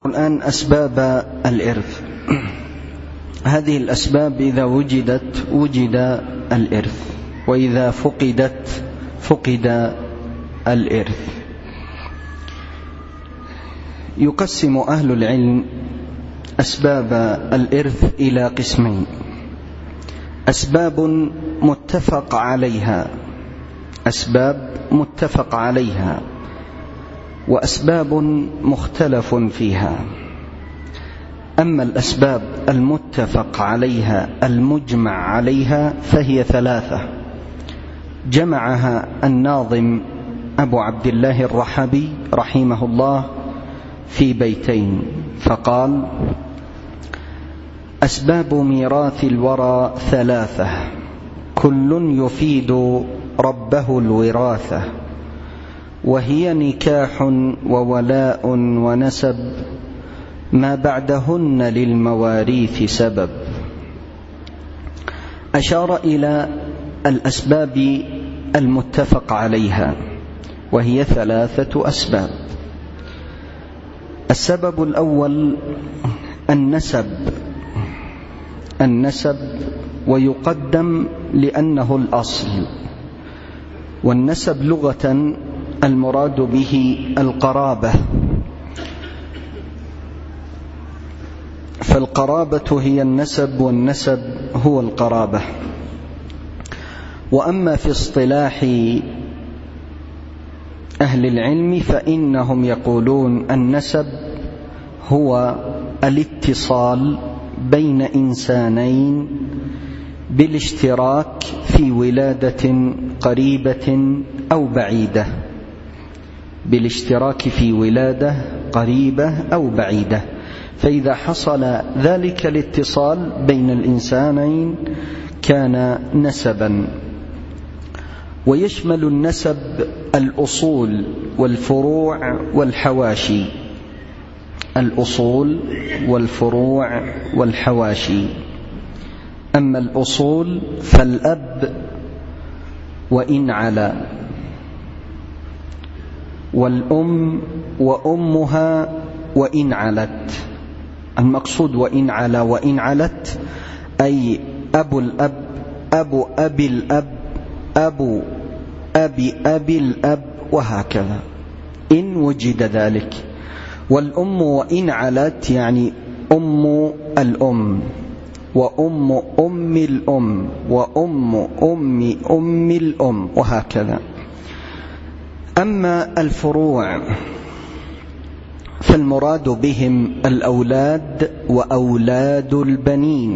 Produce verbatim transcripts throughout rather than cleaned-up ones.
الآن أسباب الإرث. هذه الأسباب إذا وجدت وجد الإرث، وإذا فقدت فقد الإرث. يقسم أهل العلم أسباب الإرث إلى قسمين: أسباب متفق عليها أسباب متفق عليها وأسباب مختلف فيها. أما الأسباب المتفق عليها المجمع عليها فهي ثلاثة، جمعها الناظم أبو عبد الله الرحبي رحمه الله في بيتين، فقال: أسباب ميراث الورى ثلاثة، كل يفيد ربه الوراثة، وهي نكاح وولاء ونسب، ما بعدهن للمواريث سبب. أشار إلى الأسباب المتفق عليها، وهي ثلاثة أسباب. السبب الأول النسب النسب ويقدم لأنه الأصل. والنسب لغة المراد به القرابة، فالقرابة هي النسب والنسب هو القرابة. وأما في اصطلاح أهل العلم فإنهم يقولون النسب هو الاتصال بين إنسانين بالاشتراك في ولادة قريبة أو بعيدة بالاشتراك في ولادة قريبة أو بعيدة فإذا حصل ذلك الاتصال بين الإنسانين كان نسبا. ويشمل النسب الأصول والفروع والحواشي الأصول والفروع والحواشي. أما الأصول فالأب وإن علا، والأم وأمها وإن علت. المقصود وإن علا وإن علت أي أبو الأب، أبو أبي الأب، أبو أبي أبي الأب، وهكذا إن وجد ذلك. والأم وإن علت يعني أم الأم، وأم أم الأم، وأم أم أم الأم، وهكذا. أما الفروع فالمراد بهم الأولاد وأولاد البنين.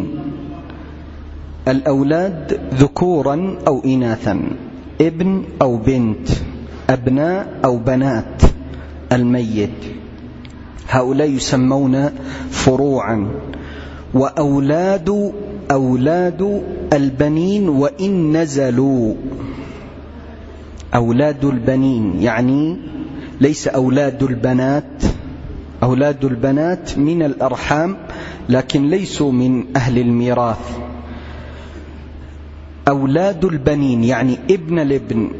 الأولاد ذكورا أو إناثا، ابن أو بنت، أبناء أو بنات الميت، هؤلاء يسمون فروعا. وأولاد أولاد البنين وإن نزلوا، أولاد البنين يعني ليس أولاد البنات. أولاد البنات من الأرحام لكن ليسوا من أهل الميراث. أولاد البنين يعني ابن الابن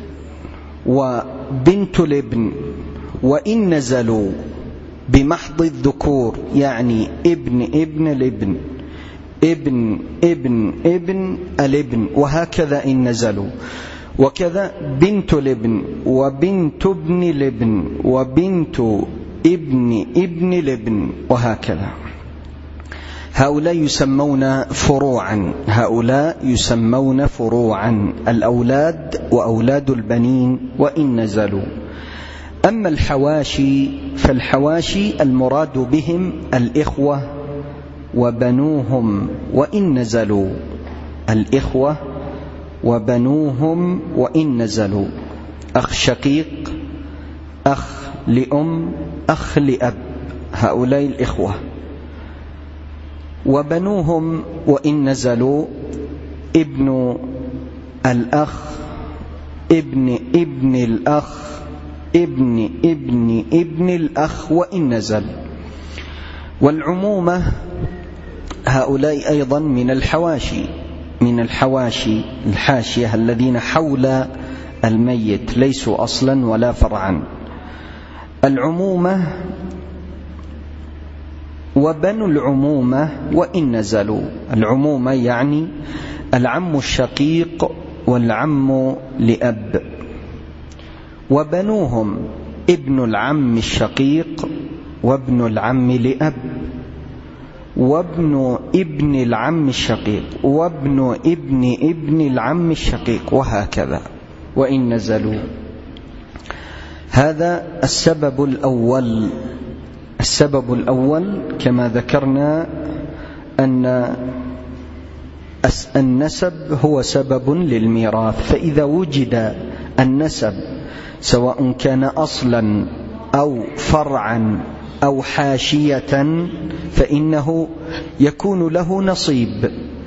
وبنت الابن، وإن نزلوا بمحض الذكور يعني ابن ابن الابن، ابن ابن ابن الابن، وهكذا إن نزلوا. وكذا بنت الابن وبنت ابن الابن وبنت ابن ابن الابن، وهكذا. هؤلاء يسمون فروعا هؤلاء يسمون فروعا الأولاد وأولاد البنين وإن نزلوا. أما الحواشي فالحواشي المراد بهم الإخوة وبنوهم وإن نزلوا، الإخوة وبنوهم وإن نزلوا، أخ شقيق، أخ لأم، أخ لأب، هؤلاء الإخوة. وبنوهم وإن نزلوا ابن الأخ، ابن ابن الأخ، ابن ابن ابن الأخ وإن نزل. والعمومة هؤلاء أيضا من الحواشي من الحواشي الحاشية الذين حول الميت ليسوا أصلا ولا فرعا. العمومة وبنو العمومة وإن نزلوا. العمومة يعني العم الشقيق والعم لأب، وبنوهم ابن العم الشقيق وابن العم لأب، وابن ابن العم الشقيق وابن ابن ابن العم الشقيق، وهكذا وإن نزلوا. هذا السبب الأول. السبب الأول كما ذكرنا أن النسب هو سبب للميراث، فإذا وجد النسب سواء كان أصلا أو فرعا أو حاشية فإنه يكون له نصيب.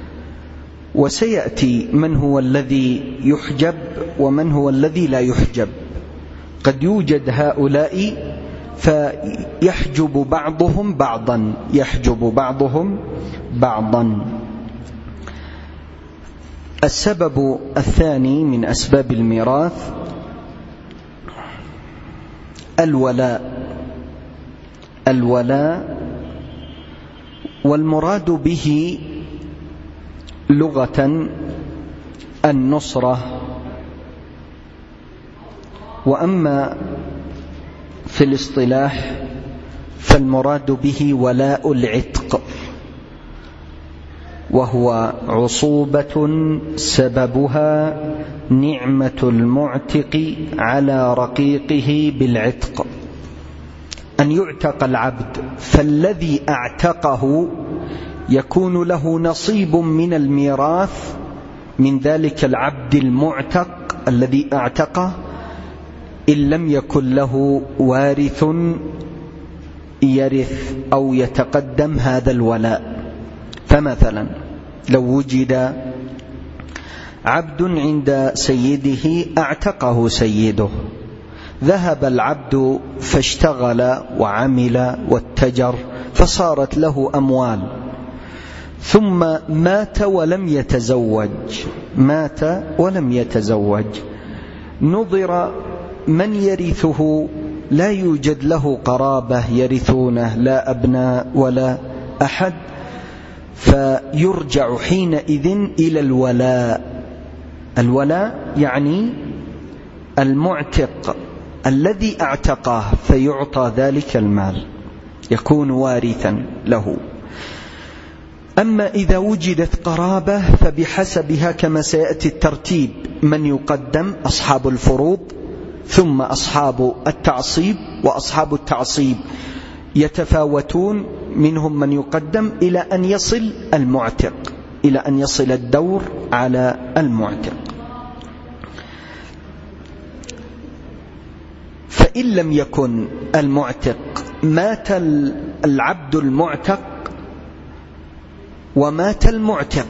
وسيأتي من هو الذي يحجب ومن هو الذي لا يحجب. قد يوجد هؤلاء فيحجب بعضهم بعضا يحجب بعضهم بعضا. السبب الثاني من أسباب الميراث الولاء. الولاء والمراد به لغة النصرة، وأما في الاصطلاح فالمراد به ولاء العتق، وهو عصوبة سببها نعمة المعتق على رقيقه بالعتق، أن يعتق العبد، فالذي اعتقه يكون له نصيب من الميراث من ذلك العبد المعتق الذي اعتقه، إن لم يكن له وارث يرث أو يتقدم هذا الولاء. فمثلا لو وجد عبد عند سيده اعتقه سيده، ذهب العبد فاشتغل وعمل واتجر فصارت له أموال، ثم مات ولم يتزوج مات ولم يتزوج نظر من يرثه، لا يوجد له قرابة يرثونه، لا أبناء ولا أحد، فيرجع حينئذ إلى الولاء. الولاء يعني المعتق الذي اعتقه فيعطى ذلك المال، يكون وارثا له. أما إذا وجدت قرابة فبحسبها كما سيأتي الترتيب، من يقدم أصحاب الفروض ثم أصحاب التعصيب، وأصحاب التعصيب يتفاوتون، منهم من يقدم إلى أن يصل المعتق، إلى أن يصل الدور على المعتق. فإن لم يكن المعتق، مات العبد المعتق ومات المعتق،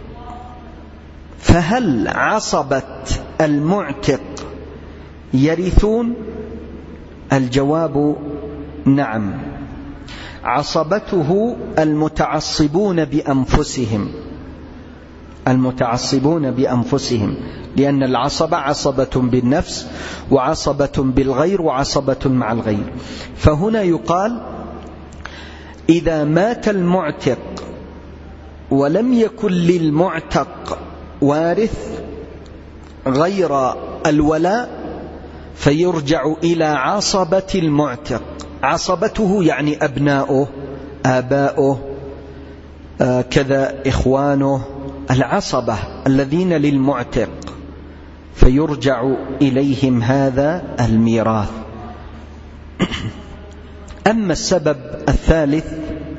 فهل عصبة المعتق يرثون؟ الجواب نعم. عصبته المتعصبون بأنفسهم المتعصبون بأنفسهم لأن العصبة عصبة بالنفس وعصبة بالغير وعصبة مع الغير. فهنا يقال إذا مات المعتق ولم يكن للمعتق وارث غير الولاء فيرجع إلى عصبة المعتق. عصبته يعني أبناؤه، آباؤه، آه كذا إخوانه، العصبة الذين للمعتق، فيرجع إليهم هذا الميراث. أما السبب الثالث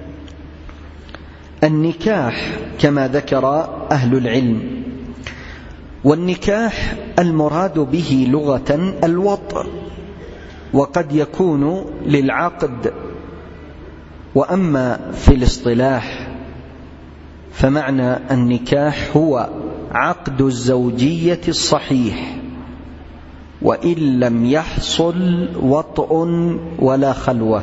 النكاح كما ذكر أهل العلم. والنكاح المراد به لغة الوطء، وقد يكون للعقد. وأما في الاصطلاح فمعنى النكاح هو عقد الزوجية الصحيح، وإن لم يحصل وطء ولا خلوة،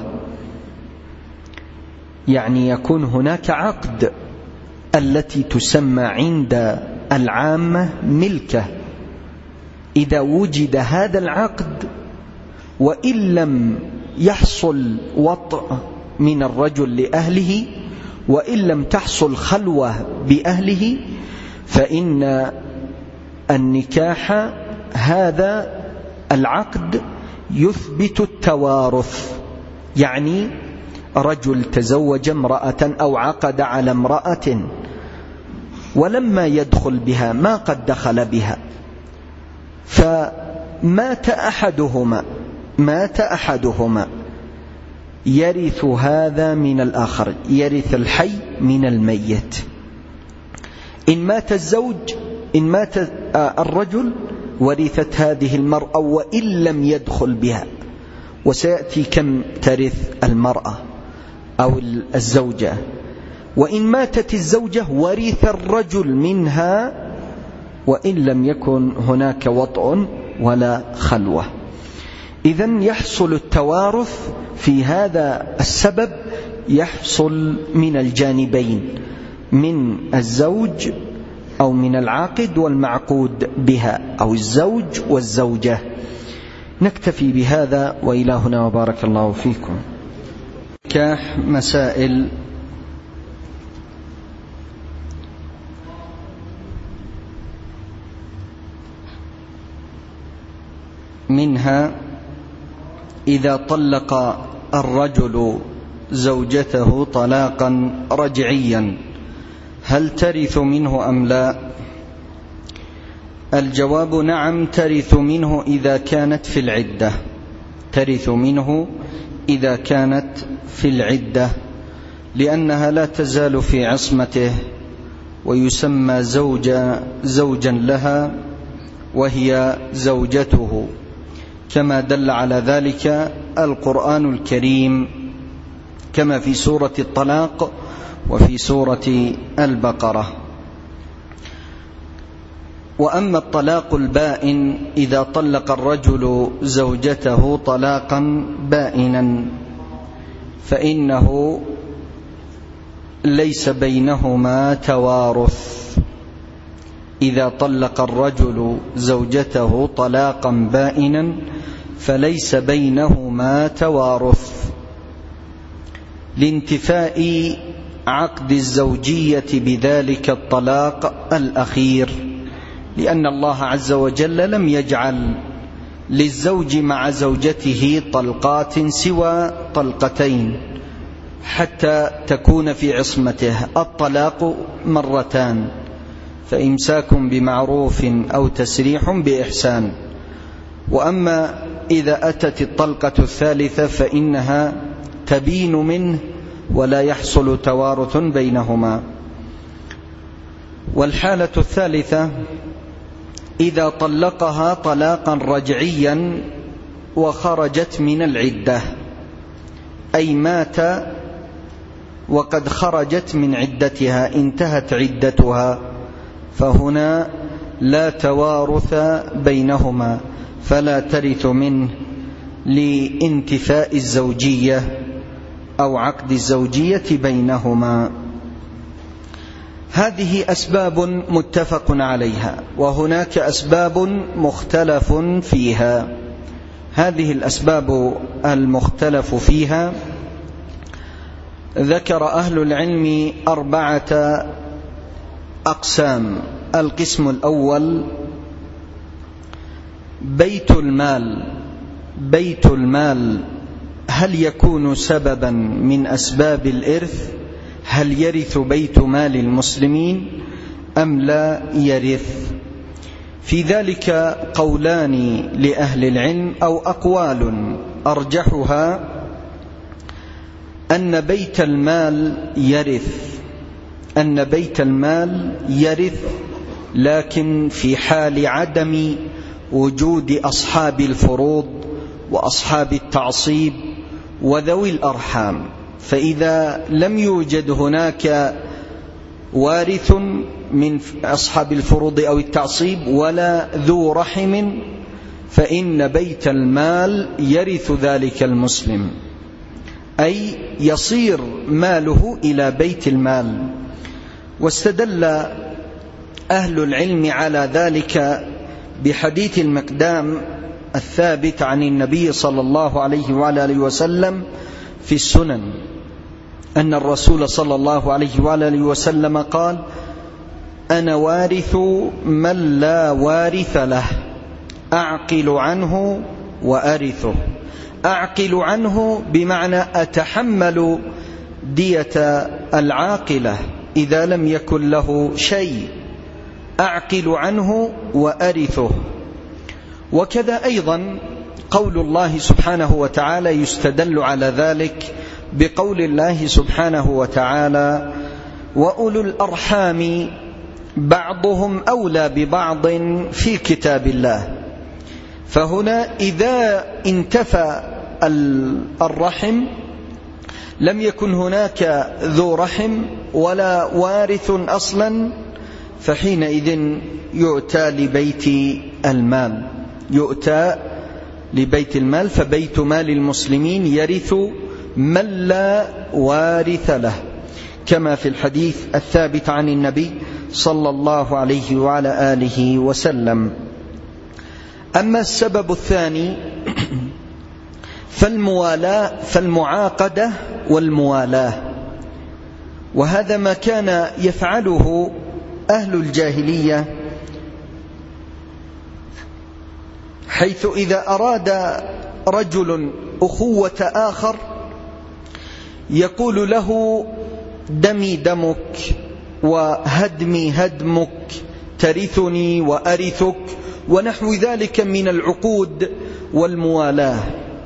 يعني يكون هناك عقد التي تسمى عند العامة ملكة. إذا وجد هذا العقد وإن لم يحصل وطء من الرجل لأهله، وإن لم تحصل خلوة بأهله فإن النكاح هذا العقد يثبت التوارث. يعني رجل تزوج امرأة أو عقد على امرأة ولما يدخل بها ما قد دخل بها، فمات أحدهما مات أحدهما يرث هذا من الآخر، يرث الحي من الميت. إن مات الزوج إن مات الرجل ورثت هذه المرأة وإن لم يدخل بها، وسيأتي كم ترث المرأة أو الزوجة. وإن ماتت الزوجة ورث الرجل منها وإن لم يكن هناك وطء ولا خلوة. إذن يحصل التوارث في هذا السبب، يحصل من الجانبين، من الزوج أو من العاقد والمعقود بها، أو الزوج والزوجة. نكتفي بهذا وإلهنا وبارك الله فيكم. نكاح مسائل. منها: إذا طلق الرجل زوجته طلاقا رجعيا هل ترث منه أم لا؟ الجواب: نعم، ترث منه إذا كانت في العدة ترث منه إذا كانت في العدة لأنها لا تزال في عصمته، ويسمى زوجا زوجا لها وهي زوجته، كما دل على ذلك القرآن الكريم، كما في سورة الطلاق وفي سورة البقرة. وأما الطلاق البائن: إذا طلق الرجل زوجته طلاقا بائنا فإنه ليس بينهما توارث. إذا طلق الرجل زوجته طلاقا بائنا فليس بينهما توارث، لانتفاء عقد الزوجية بذلك الطلاق الأخير، لأن الله عز وجل لم يجعل للزوج مع زوجته طلقات سوى طلقتين حتى تكون في عصمته. الطلاق مرتان، فإمساك بمعروف أو تسريح بإحسان. وأما إذا أتت الطلقة الثالثة فإنها تبين منه ولا يحصل توارث بينهما. والحالة الثالثة: إذا طلقها طلاقا رجعيا وخرجت من العدة، أي مات وقد خرجت من عدتها، انتهت عدتها، فهنا لا توارث بينهما، فلا ترث منه لانتفاء الزوجية أو عقد الزوجية بينهما. هذه أسباب متفق عليها، وهناك أسباب مختلف فيها. هذه الأسباب المختلف فيها ذكر أهل العلم أربعة أقسام. القسم الأول: بيت المال. بيت المال هل يكون سببا من أسباب الإرث؟ هل يرث بيت مال المسلمين أم لا يرث؟ في ذلك قولان لأهل العلم أو أقوال، أرجحها أن بيت المال يرث أن بيت المال يرث لكن في حال عدم وجود أصحاب الفروض وأصحاب التعصيب وذوي الأرحام. فإذا لم يوجد هناك وارث من أصحاب الفروض أو التعصيب ولا ذو رحم فإن بيت المال يرث ذلك المسلم، أي يصير ماله إلى بيت المال. واستدل أهل العلم على ذلك بحديث المقدام الثابت عن النبي صلى الله عليه وآله وسلم في السنن، أن الرسول صلى الله عليه وآله وسلم قال: أنا وارث من لا وارث له، أعقل عنه وأرثه. أعقل عنه بمعنى أتحمل دية العاقلة إذا لم يكن له شيء، أعقل عنه وأرثه. وكذا أيضا قول الله سبحانه وتعالى يستدل على ذلك بقول الله سبحانه وتعالى: وأولو الأرحام بعضهم أولى ببعض في كتاب الله. فهنا إذا انتفى الرحم لم يكن هناك ذو رحم ولا وارث أصلا، فحينئذ يؤتى لبيت المال، يؤتى لبيت المال، فبيت مال المسلمين يرث من لا وارث له، كما في الحديث الثابت عن النبي صلى الله عليه وعلى آله وسلم. أما السبب الثاني فالموالاة فالمعاقدة والموالاة، وهذا ما كان يفعله أهل الجاهلية، حيث إذا أراد رجل أخوة آخر يقول له: دمي دمك وهدمي هدمك، ترثني وأرثك، ونحو ذلك من العقود والموالاة.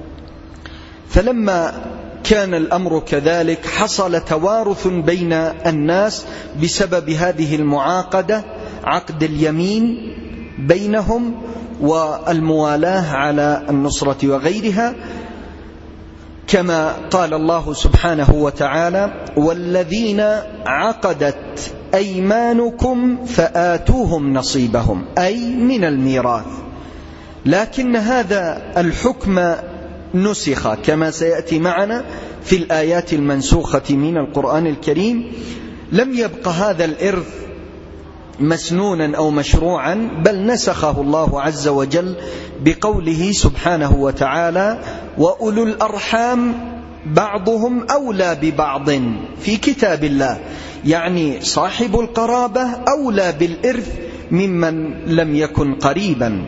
فلما كان الأمر كذلك حصل توارث بين الناس بسبب هذه المعاقدة، عقد اليمين بينهم والموالاة على النصرة وغيرها، كما قال الله سبحانه وتعالى: والذين عقدت أيمانكم فآتوهم نصيبهم، أي من الميراث. لكن هذا الحكم نسخ كما سيأتي معنا في الآيات المنسوخة من القرآن الكريم. لم يبق هذا الإرث مسنونا أو مشروعا، بل نسخه الله عز وجل بقوله سبحانه وتعالى: وأولو الأرحام بعضهم أولى ببعض في كتاب الله، يعني صاحب القرابة أولى بالإرث ممن لم يكن قريبا.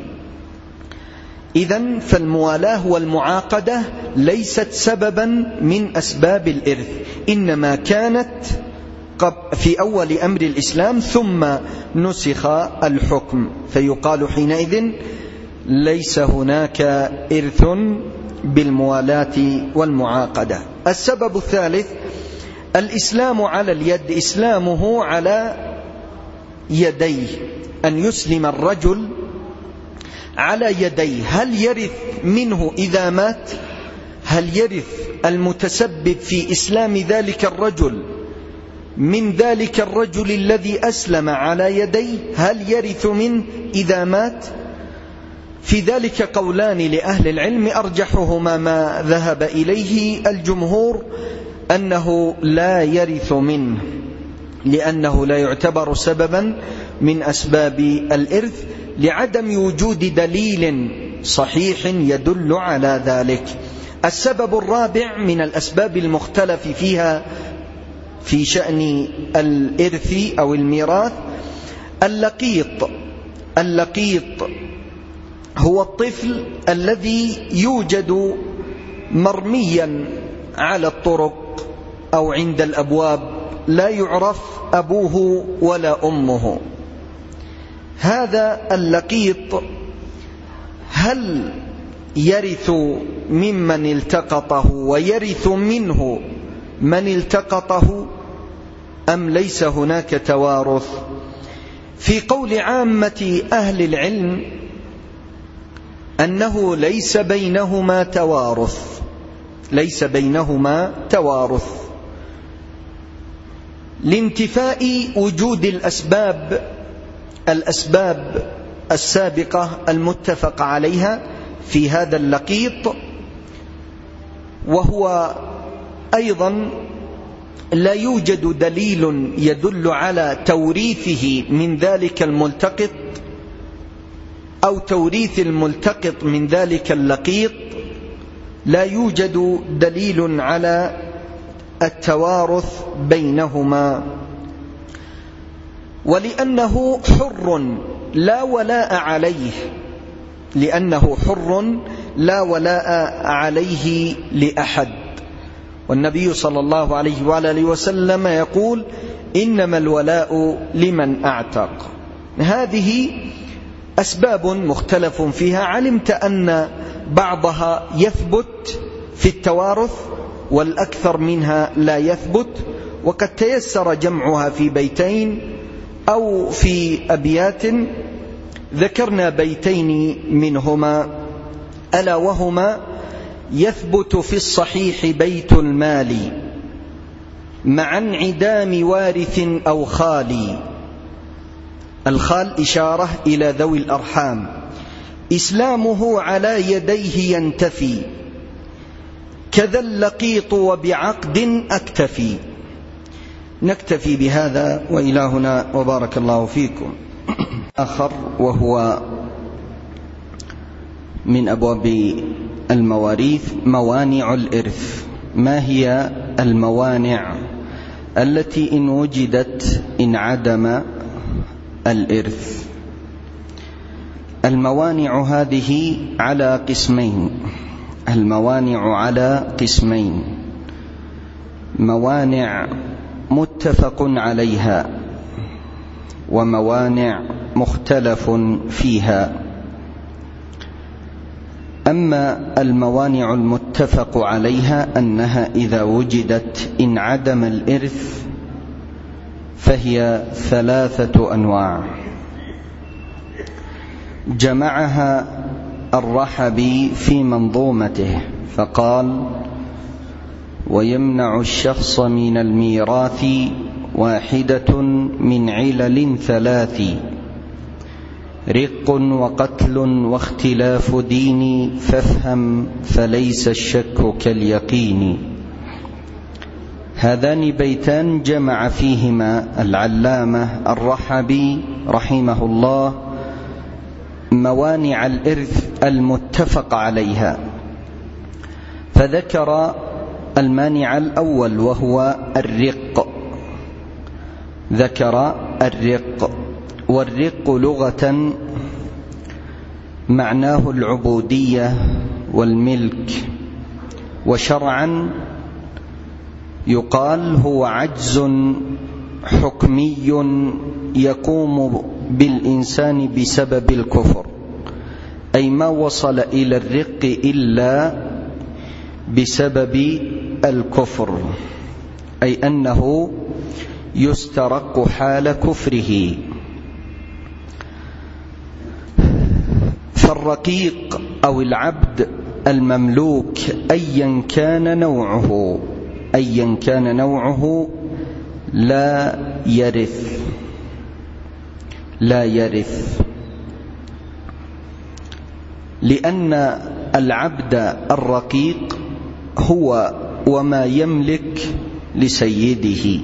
إذن فالموالاة والمعاقدة ليست سببا من أسباب الإرث، إنما كانت في أول أمر الإسلام ثم نسخ الحكم، فيقال حينئذ ليس هناك إرث بالموالاة والمعاقدة. السبب الثالث الإسلام على اليد، إسلامه على يديه، أن يسلم الرجل على يديه. هل يرث منه إذا مات؟ هل يرث المتسبب في إسلام ذلك الرجل من ذلك الرجل الذي أسلم على يديه؟ هل يرث منه إذا مات؟ في ذلك قولان لأهل العلم، أرجحهما ما ذهب إليه الجمهور أنه لا يرث منه، لأنه لا يعتبر سببا من أسباب الإرث لعدم وجود دليل صحيح يدل على ذلك. السبب الرابع من الأسباب المختلف فيها في شأن الإرث أو الميراث اللقيط. اللقيط هو الطفل الذي يوجد مرميا على الطرق أو عند الأبواب، لا يعرف أبوه ولا أمه. هذا اللقيط هل يرث ممن التقطه ويرث منه من التقطه أم ليس هناك توارث؟ في قول عامة أهل العلم أنه ليس بينهما توارث، ليس بينهما توارث لانتفاء وجود الأسباب الأسباب السابقة المتفق عليها في هذا اللقيط. وهو أيضا لا يوجد دليل يدل على توريثه من ذلك الملتقط أو توريث الملتقط من ذلك اللقيط، لا يوجد دليل على التوارث بينهما، ولأنه حر لا ولاء عليه، لأنه حر لا ولاء عليه لأحد. والنبي صلى الله عليه وآله وسلم يقول: إنما الولاء لمن أعتق. هذه أسباب مختلف فيها، علمت أن بعضها يثبت في التوارث والأكثر منها لا يثبت، وقد تيسر جمعها في بيتين أو في أبيات. ذكرنا بيتين منهما، ألا وهما: يثبت في الصحيح بيت المال مع انعدام وارث أو خالي. الخال إشارة إلى ذوي الأرحام. إسلامه على يديه ينتفي كذا اللقيط وبعقد أكتفي. نكتفي بهذا وإلى هنا، وبارك الله فيكم. آخر وهو من أبواب المواريث موانع الإرث. ما هي الموانع التي إن وجدت انعدم الإرث؟ الموانع هذه على قسمين. الموانع على قسمين: موانع متفق عليها وموانع مختلف فيها. أما الموانع المتفق عليها أنها إذا وجدت انعدم الإرث، فهي ثلاثة أنواع، جمعها الرحبي في منظومته فقال: ويمنع الشخص من الميراث واحدة من علل ثلاث: رق وقتل واختلاف دين، فافهم فليس الشك كاليقين. هذان بيتان جمع فيهما العلامة الرحبي رحمه الله موانع الإرث المتفق عليها، فذكر المانع الأول وهو الرق. ذكر الرق، والرق لغة معناه العبودية والملك، وشرعا يقال هو عجز حكمي يقوم بالإنسان بسبب الكفر، أي ما وصل إلى الرق إلا بسبب الكفر، أي أنه يسترق حال كفره. فالرقيق أو العبد المملوك أيا كان نوعه أيا كان نوعه لا يرث لا يرث لأن العبد الرقيق هو وما يملك لسيده،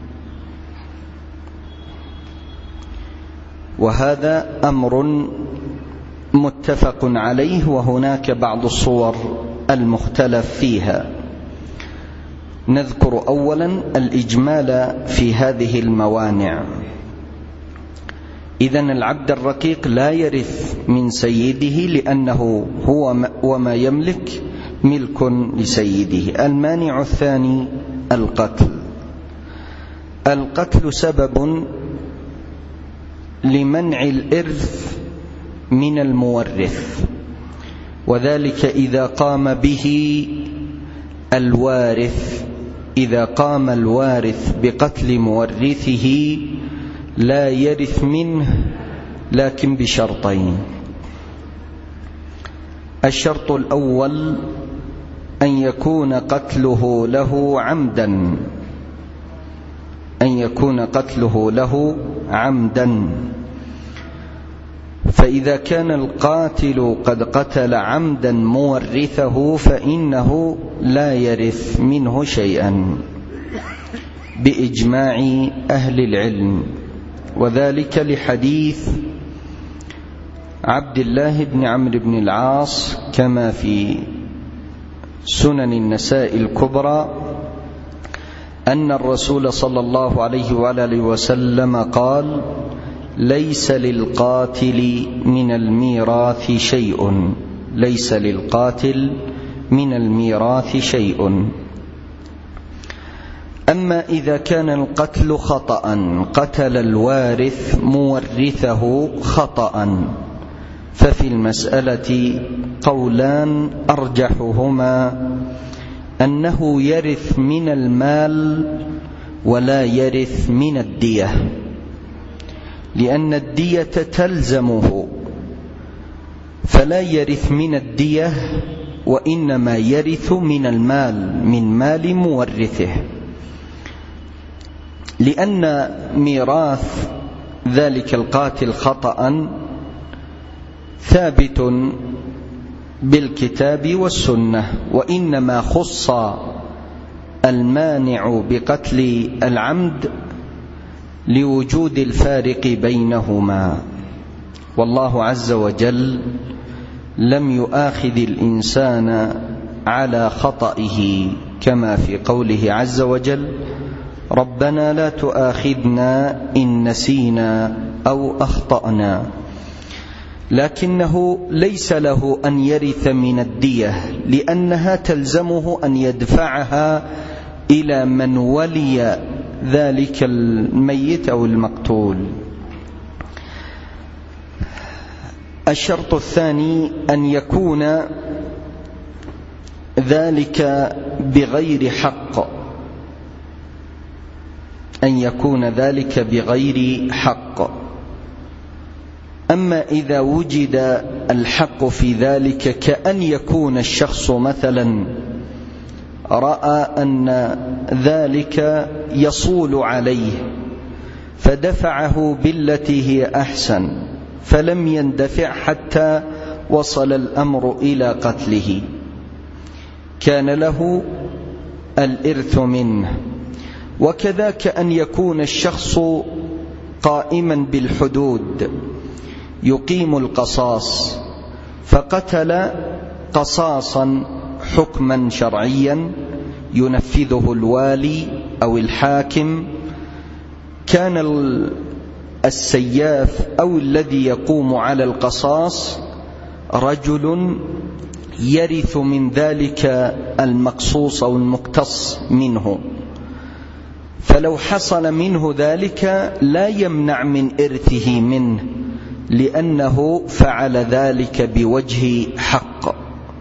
وهذا أمر متفق عليه، وهناك بعض الصور المختلف فيها. نذكر أولا الإجمال في هذه الموانع. إذن العبد الرقيق لا يرث من سيده لأنه هو وما يملك ملك لسيده. المانع الثاني القتل. القتل سبب لمنع الإرث من المورث، وذلك إذا قام به الوارث إذا قام الوارث بقتل مورثه لا يرث منه، لكن بشرطين. الشرط الأول أن يكون قتله له عمدا أن يكون قتله له عمدا فإذا كان القاتل قد قتل عمدا مورثه فإنه لا يرث منه شيئا بإجماع أهل العلم، وذلك لحديث عبد الله بن عمرو بن العاص كما في سنن النساء الكبرى أن الرسول صلى الله عليه وآله وسلم قال: ليس للقاتل من الميراث شيء ليس للقاتل من الميراث شيء. أما إذا كان القتل خطأ، قتل الوارث مورثه خطأ، ففي المسألة قولان أرجحهما أنه يرث من المال ولا يرث من الدية، لأن الدية تلزمه، فلا يرث من الدية وإنما يرث من المال، من مال مورثه، لأن ميراث ذلك القاتل خطأ ثابت بالكتاب والسنة، وإنما خص المانع بقتل العمد لوجود الفارق بينهما. والله عز وجل لم يؤاخذ الإنسان على خطئه، كما في قوله عز وجل: ربنا لا تؤاخذنا إن نسينا أو أخطأنا. لكنه ليس له أن يرث من الدية، لأنها تلزمه أن يدفعها إلى من ولي ذلك الميت أو المقتول. الشرط الثاني أن يكون ذلك بغير حق، أن يكون ذلك بغير حق. أما إذا وجد الحق في ذلك، كأن يكون الشخص مثلا رأى أن ذلك يصول عليه فدفعه بالتي هي أحسن، فلم يندفع حتى وصل الأمر إلى قتله، كان له الإرث منه. وكذاك أن يكون الشخص قائما بالحدود يقيم القصاص، فقتل قصاصا حكما شرعيا ينفذه الوالي أو الحاكم، كان السياف أو الذي يقوم على القصاص رجل يرث من ذلك المقصوص أو المقتص منه، فلو حصل منه ذلك لا يمنع من إرثه منه، لأنه فعل ذلك بوجه حق.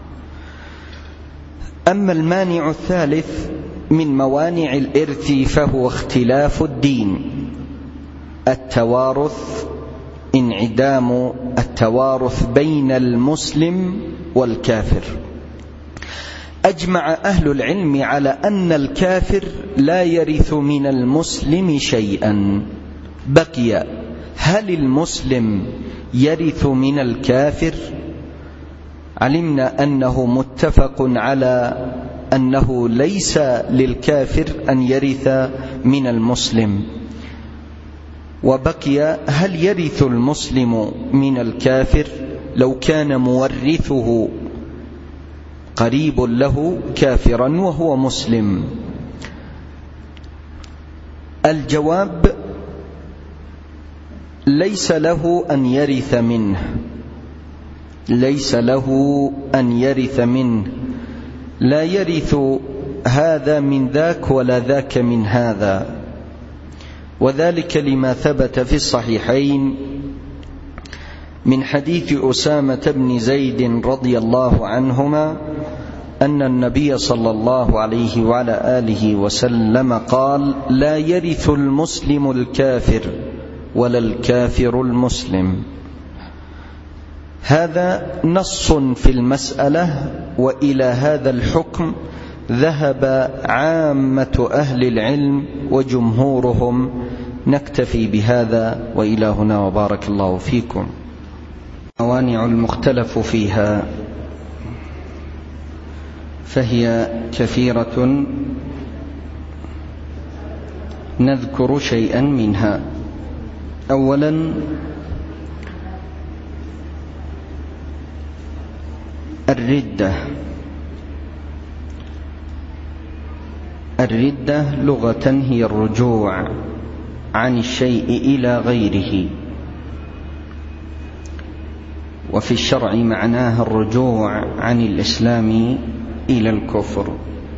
أما المانع الثالث من موانع الإرث فهو اختلاف الدين، التوارث، انعدام التوارث بين المسلم والكافر. أجمع أهل العلم على أن الكافر لا يرث من المسلم شيئا. بقي هل المسلم يرث من الكافر؟ علمنا أنه متفق على أنه ليس للكافر أن يرث من المسلم. وبقي هل يرث المسلم من الكافر لو كان مورثه قريب له كافرا وهو مسلم؟ الجواب: ليس له أن يرث منه، ليس له أن يرث منه، لا يرث هذا من ذاك ولا ذاك من هذا. وذلك لما ثبت في الصحيحين من حديث أسامة بن زيد رضي الله عنهما أن النبي صلى الله عليه وعلى آله وسلم قال: لا يرث المسلم الكافر ولا الكافر المسلم. هذا نص في المسألة، وإلى هذا الحكم ذهب عامة أهل العلم وجمهورهم. نكتفي بهذا، وإلى هنا، وبارك الله فيكم. موانع المختلف فيها فهي كثيرة، نذكر شيئا منها. أولا الردة. الردة لغة هي الرجوع عن الشيء إلى غيره، وفي الشرع معناها الرجوع عن الإسلام إلى الكفر،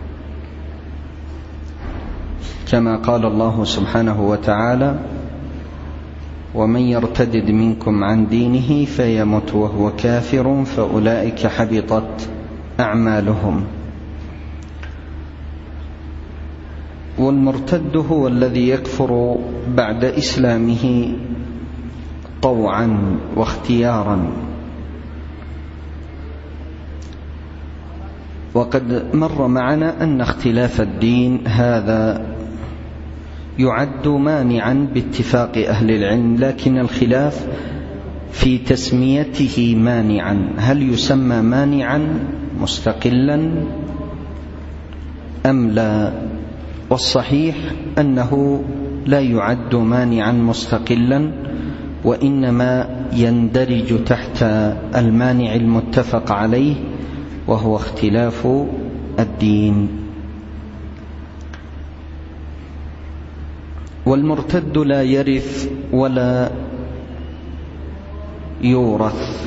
كما قال الله سبحانه وتعالى: ومن يرتدد منكم عن دينه فيمت وهو كافر فأولئك حبطت أعمالهم. والمرتد هو الذي يكفر بعد إسلامه طوعا واختيارا. وقد مر معنا أن اختلاف الدين هذا يعد مانعا باتفاق أهل العلم، لكن الخلاف في تسميته مانعا، هل يسمى مانعا مستقلا أم لا؟ والصحيح أنه لا يعد مانعا مستقلا، وإنما يندرج تحت المانع المتفق عليه وهو اختلاف الدين. والمرتد لا يرث ولا يورث،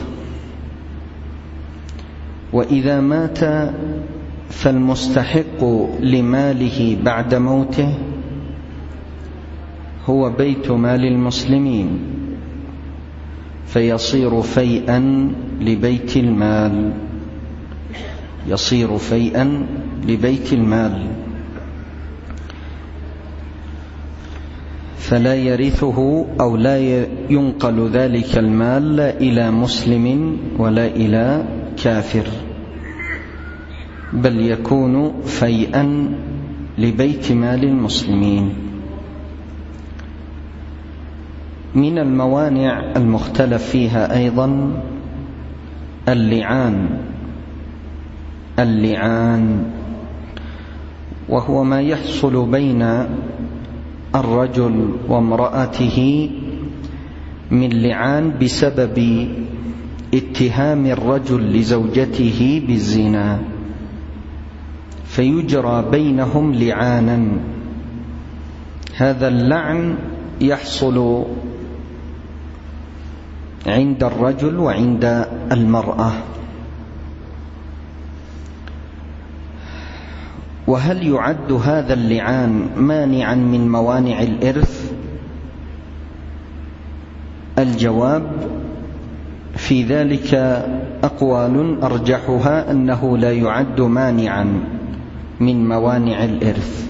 وإذا مات فالمستحق لماله بعد موته هو بيت مال المسلمين، فيصير فيئا لبيت المال، يصير فيئا لبيت المال، فلا يرثه أو لا ينقل ذلك المال لا إلى مسلم ولا إلى كافر، بل يكون فيئا لبيت مال المسلمين. من الموانع المختلف فيها أيضا اللعان اللعان وهو ما يحصل بين الرجل وامرأته من لعان بسبب اتهام الرجل لزوجته بالزنا، فيجرى بينهم لعانا. هذا اللعن يحصل عند الرجل وعند المرأة. وهل يعد هذا اللعان مانعا من موانع الإرث؟ الجواب في ذلك أقوال أرجحها أنه لا يعد مانعا من موانع الإرث،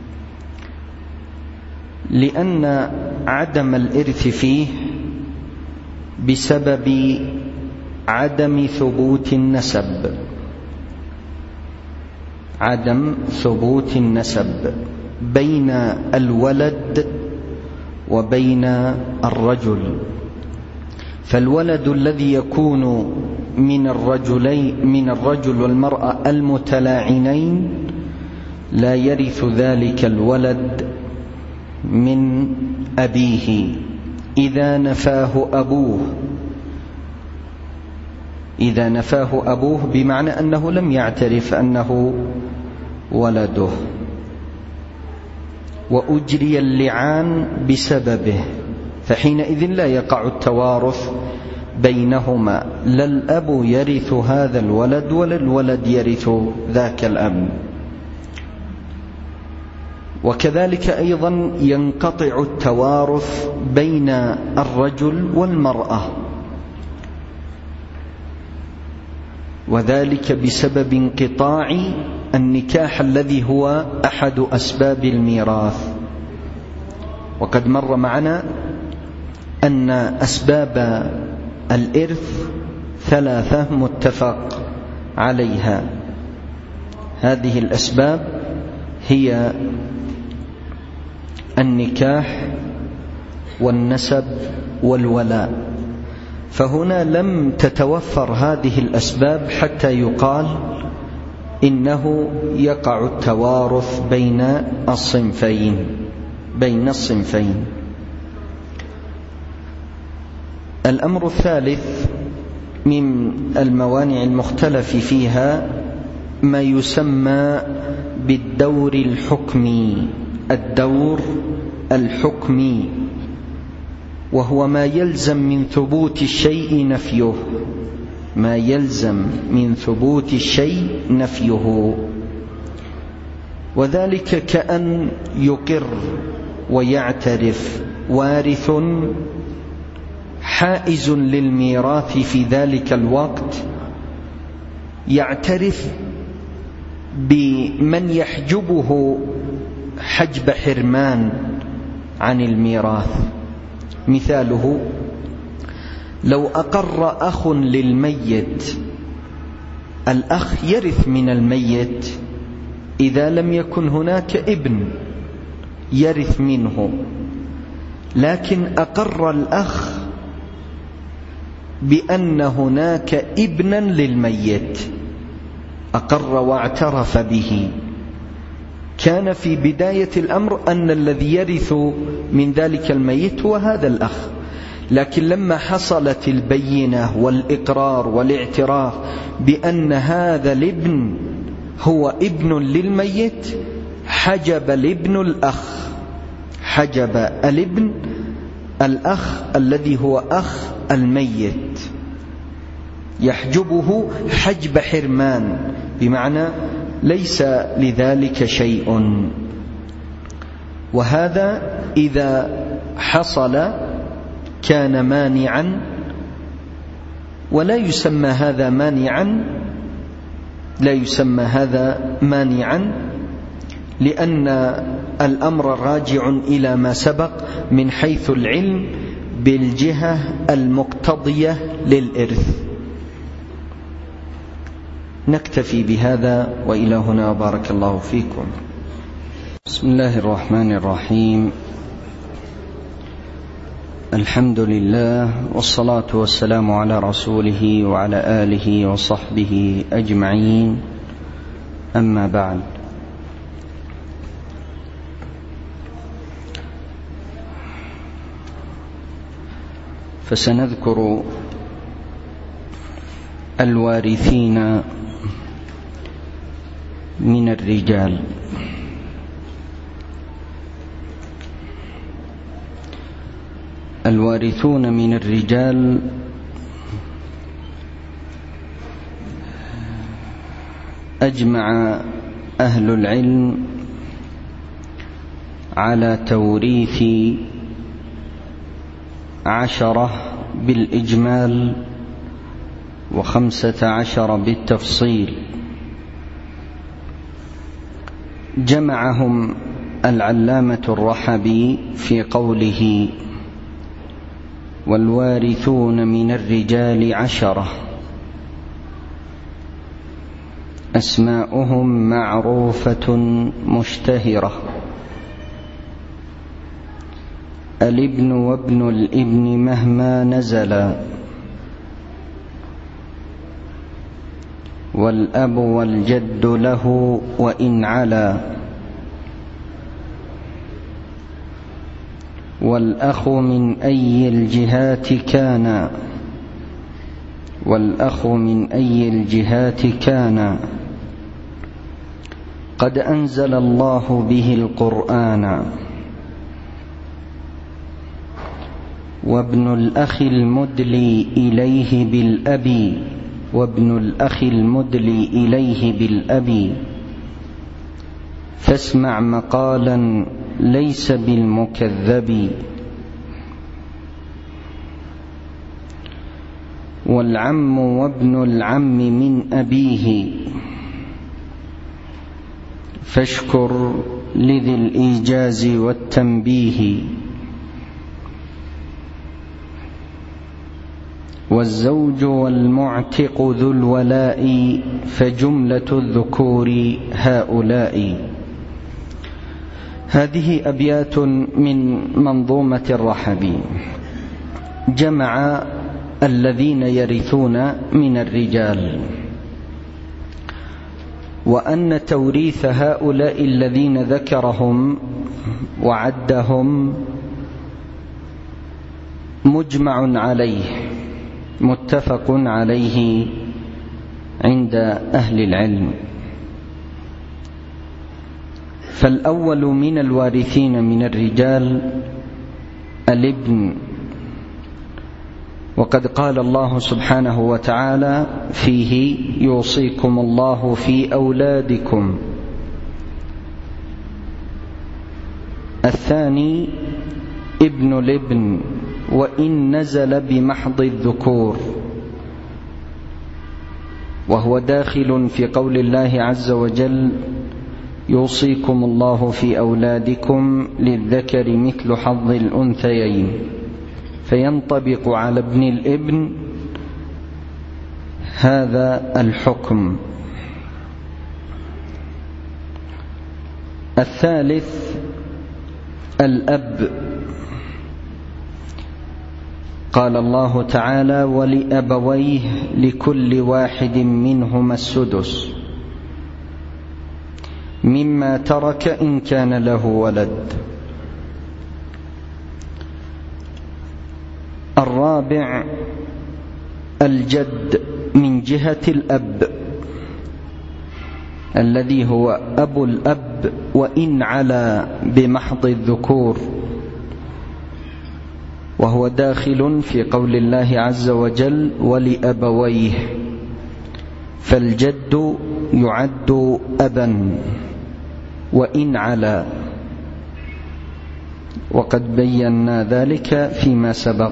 لأن عدم الإرث فيه بسبب عدم ثبوت النسب عدم ثبوت النسب بين الولد وبين الرجل. فالولد الذي يكون من الرجلين من الرجل والمرأة المتلاعنين لا يرث ذلك الولد من أبيه إذا نفاه أبوه إذا نفاه أبوه بمعنى أنه لم يعترف أنه ولده، وأجري اللعان بسببه، فحينئذ لا يقع التوارث بينهما، لا الأب يرث هذا الولد ولا الولد يرث ذاك الأب. وكذلك أيضا ينقطع التوارث بين الرجل والمرأة، وذلك بسبب انقطاع النكاح الذي هو أحد أسباب الميراث. وقد مر معنا أن أسباب الإرث ثلاثة متفق عليها. هذه الأسباب هي النكاح والنسب والولاء، فهنا لم تتوفر هذه الأسباب حتى يقال إنه يقع التوارث بين الصنفين بين الصنفين. الأمر الثالث من الموانع المختلف فيها ما يسمى بالدور الحكمي. الدور الحكمي وهو ما يلزم من ثبوت الشيء نفيه، ما يلزم من ثبوت الشيء نفيه، وذلك كأن يقر ويعترف وارث حائز للميراث في ذلك الوقت، يعترف بمن يحجبه حجب حرمان عن الميراث. مثاله: لو أقر أخ للميت، الأخ يرث من الميت إذا لم يكن هناك ابن يرث منه، لكن أقر الأخ بأن هناك ابنا للميت، أقر واعترف به. كان في بداية الأمر أن الذي يرث من ذلك الميت هو هذا الأخ، لكن لما حصلت البينة والإقرار والاعتراف بأن هذا الابن هو ابن للميت، حجب الابن الأخ، حجب الابن الأخ الذي هو أخ الميت، يحجبه حجب حرمان، بمعنى ليس لذلك شيء. وهذا إذا حصل كان مانعا، ولا يسمى هذا مانعا، لا يسمى هذا مانعا لأن الأمر راجع إلى ما سبق من حيث العلم بالجهة المقتضية للإرث. نكتفي بهذا وإلى هنا، بارك الله فيكم. بسم الله الرحمن الرحيم. الحمد لله والصلاة والسلام على رسوله وعلى آله وصحبه أجمعين، أما بعد. فسنذكر الوارثين من الرجال. الوارثون من الرجال أجمع أهل العلم على توريث عشرة بالإجمال وخمسة عشر بالتفصيل. جمعهم العلامة الرحبي في قوله: والوارثون من الرجال عشرة، أسماؤهم معروفة مشتهرة: الابن وابن الابن مهما نزلا، والأب والجد له وإن علا، والأخ من أي الجهات كان، والأخ من أي الجهات كان، قد أنزل الله به القرآن، وابن الأخ المدلي إليه بالأب، وابن الأخ المدلي إليه بالأب، فاسمع مقالا ليس بالمكذب، والعم وابن العم من أبيه، فاشكر لذي الإيجاز والتنبيه، والزوج والمعتق ذو الولاء، فجملة الذكور هؤلاء. هذه أبيات من منظومة الرحبي، جمع الذين يرثون من الرجال، وأن توريث هؤلاء الذين ذكرهم وعدهم مجمع عليه، متفق عليه عند أهل العلم. فالأول من الوارثين من الرجال الابن، وقد قال الله سبحانه وتعالى فيه: يوصيكم الله في أولادكم. الثاني ابن الابن وإن نزل بمحض الذكور، وهو داخل في قول الله عز وجل: يوصيكم الله في أولادكم للذكر مثل حظ الأنثيين، فينطبق على ابن الابن هذا الحكم. الثالث الأب، قال الله تعالى: ولأبويه لكل واحد منهما السدس مما ترك إن كان له ولد. الرابع الجد من جهة الأب، الذي هو أبو الأب وإن علا بمحض الذكور، وهو داخل في قول الله عز وجل: ولأبويه، فالجد يعد أبا وإن علا، وقد بينا ذلك فيما سبق.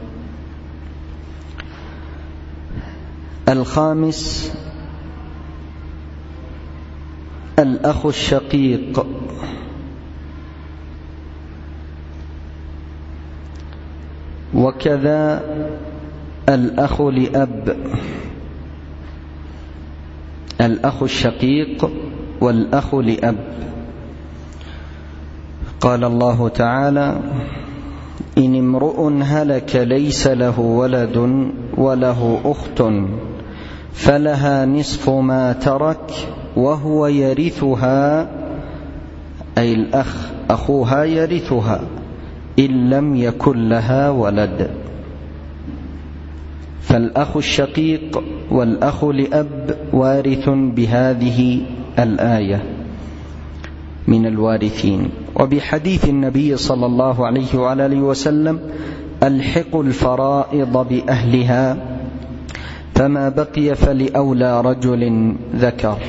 الخامس الأخ الشقيق، وكذا الأخ لأب، الأخ الشقيق والأخ لأب. قال الله تعالى: إن امرؤ هلك ليس له ولد وله أخت فلها نصف ما ترك وهو يرثها، أي الأخ أخوها يرثها إن لم يكن لها ولد. فالأخ الشقيق والأخ لأب وارث بهذه الآية من الوارثين. وبحديث النبي صلى الله عليه وعلى آله وسلم: ألحقوا الفرائض بأهلها فما بقي فلأولى رجل ذكر.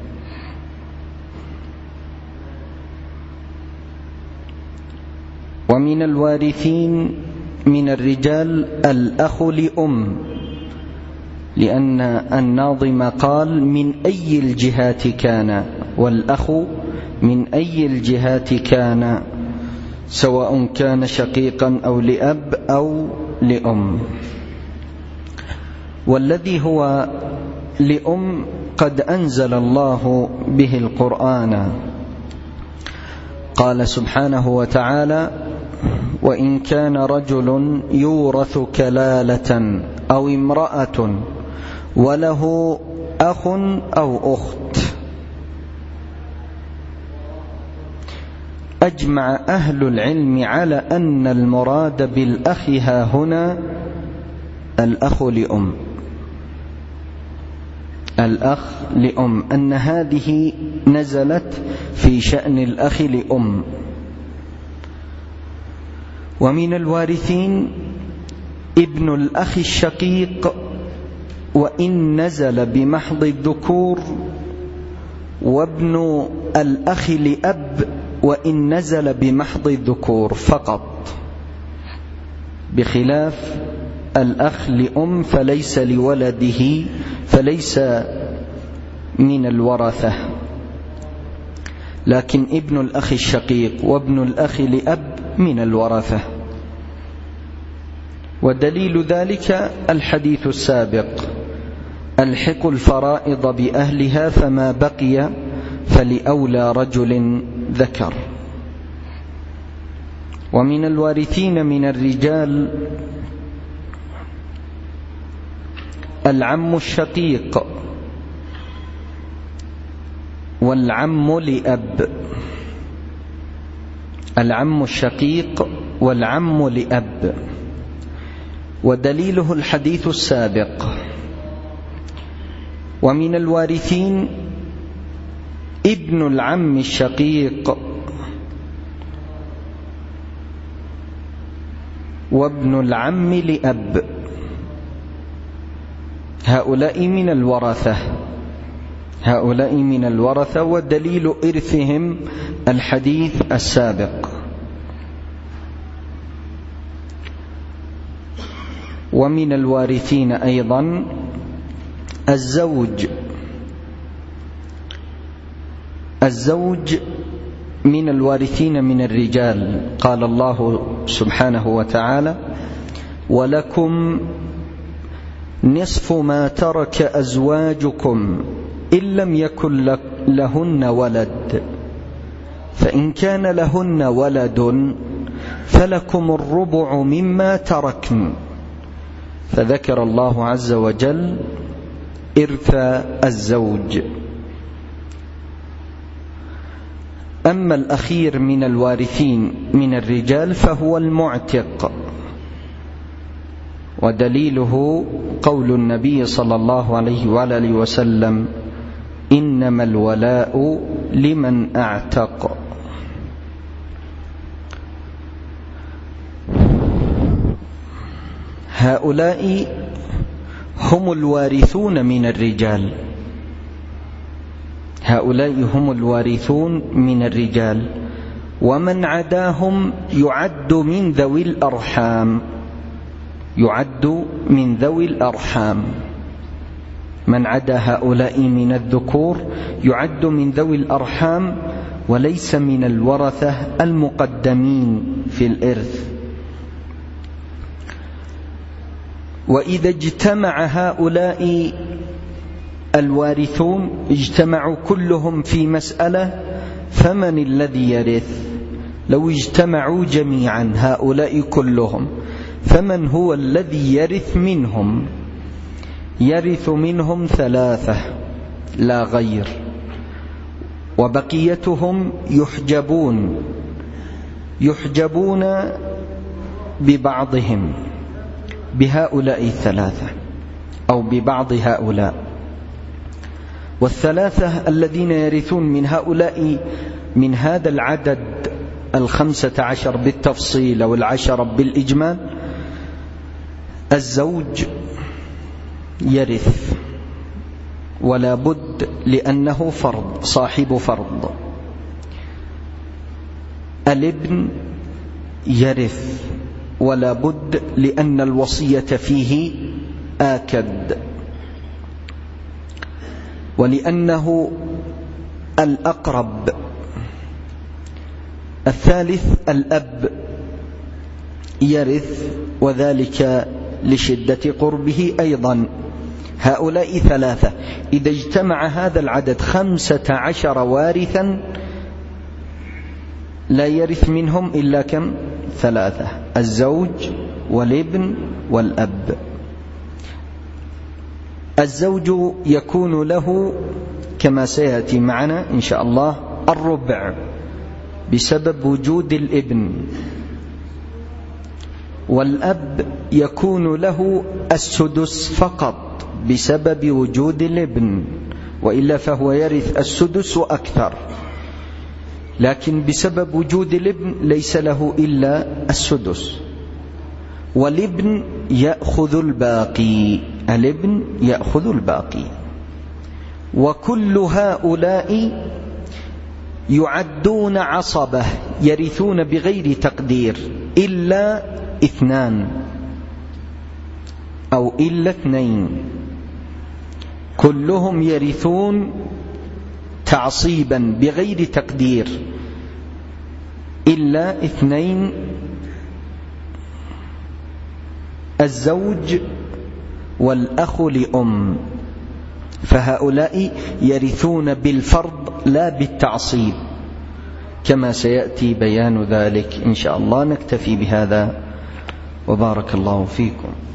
ومن الوارثين من الرجال الأخ لأم، لأن الناظم قال: من أي الجهات كان، والأخ من أي الجهات كان، سواء كان شقيقا أو لأب أو لأم. والذي هو لأم قد أنزل الله به القرآن. قال سبحانه وتعالى: وإن كان رجل يورث كلالة أو امرأة وله أخ أو أخت. أجمع أهل العلم على أن المراد بالأخ ها هنا الأخ لأم، الأخ لأم، أن هذه نزلت في شأن الأخ لأم. ومن الوارثين ابن الأخ الشقيق وإن نزل بمحض الذكور، وابن الأخ لأب وإن نزل بمحض الذكور فقط، بخلاف الأخ لأم فليس لولده، فليس من الورثة. لكن ابن الأخ الشقيق وابن الأخ لأب من الورثة. ودليل ذلك الحديث السابق: ألحقوا الفرائض بأهلها فما بقي فلأولى رجل ذكر. ومن الوارثين من الرجال العم الشقيق والعم لأب، العم الشقيق والعم لأب، ودليله الحديث السابق. ومن الوارثين ابن العم الشقيق وابن العم لأب، هؤلاء من الورثة، هؤلاء من الورثة، ودليل إرثهم الحديث السابق. ومن الوارثين أيضا الزوج، الزوج من الوارثين من الرجال، قال الله سبحانه وتعالى: ولكم نصف ما ترك أزواجكم إن لم يكن لهن ولد، فإن كان لهن ولد فلكم الربع مما تركن. فذكر الله عز وجل إرث الزوج. أما الأخير من الوارثين من الرجال فهو المعتق، ودليله قول النبي صلى الله عليه وآله وسلم: إنما الولاء لمن أعتق. هؤلاء هم الوارثون من الرجال، هؤلاء هم الوارثون من الرجال، ومن عداهم يعد من ذوي الأرحام، يعد من ذوي الأرحام. من عدا هؤلاء من الذكور يعد من ذوي الأرحام، وليس من الورثة المقدمين في الإرث. وإذا اجتمع هؤلاء الوارثون، اجتمعوا كلهم في مسألة، فمن الذي يرث؟ لو اجتمعوا جميعا هؤلاء كلهم، فمن هو الذي يرث منهم؟ يرث منهم ثلاثة لا غير، وبقيتهم يحجبون، يحجبون ببعضهم، بهؤلاء الثلاثة أو ببعض هؤلاء. والثلاثة الذين يرثون من هؤلاء، من هذا العدد الخمسة عشر بالتفصيل أو العشرة بالإجمال: الزوج يرث ولا بد لأنه فرض، صاحب فرض. الابن يرث ولا بد لأن الوصية فيه آكد، ولأنه الأقرب. الثالث الأب يرث، وذلك لشدة قربه أيضا. هؤلاء ثلاثة، إذا اجتمع هذا العدد خمسة عشر وارثا لا يرث منهم إلا كم؟ ثلاثة: الزوج والابن والأب. الزوج يكون له كما سيأتي معنا إن شاء الله الربع بسبب وجود الابن، والأب يكون له السدس فقط بسبب وجود الابن، وإلا فهو يرث السدس وأكثر، لكن بسبب وجود الابن ليس له إلا السدس. والابن يأخذ الباقي، الابن يأخذ الباقي. وكل هؤلاء يعدون عصبة، يرثون بغير تقدير، إلا اثنان أو إلا اثنين، كلهم يرثون تعصيبا بغير تقدير إلا اثنين: الزوج والأخ لأم، فهؤلاء يرثون بالفرض لا بالتعصيب، كما سيأتي بيان ذلك إن شاء الله. نكتفي بهذا، وبارك الله فيكم.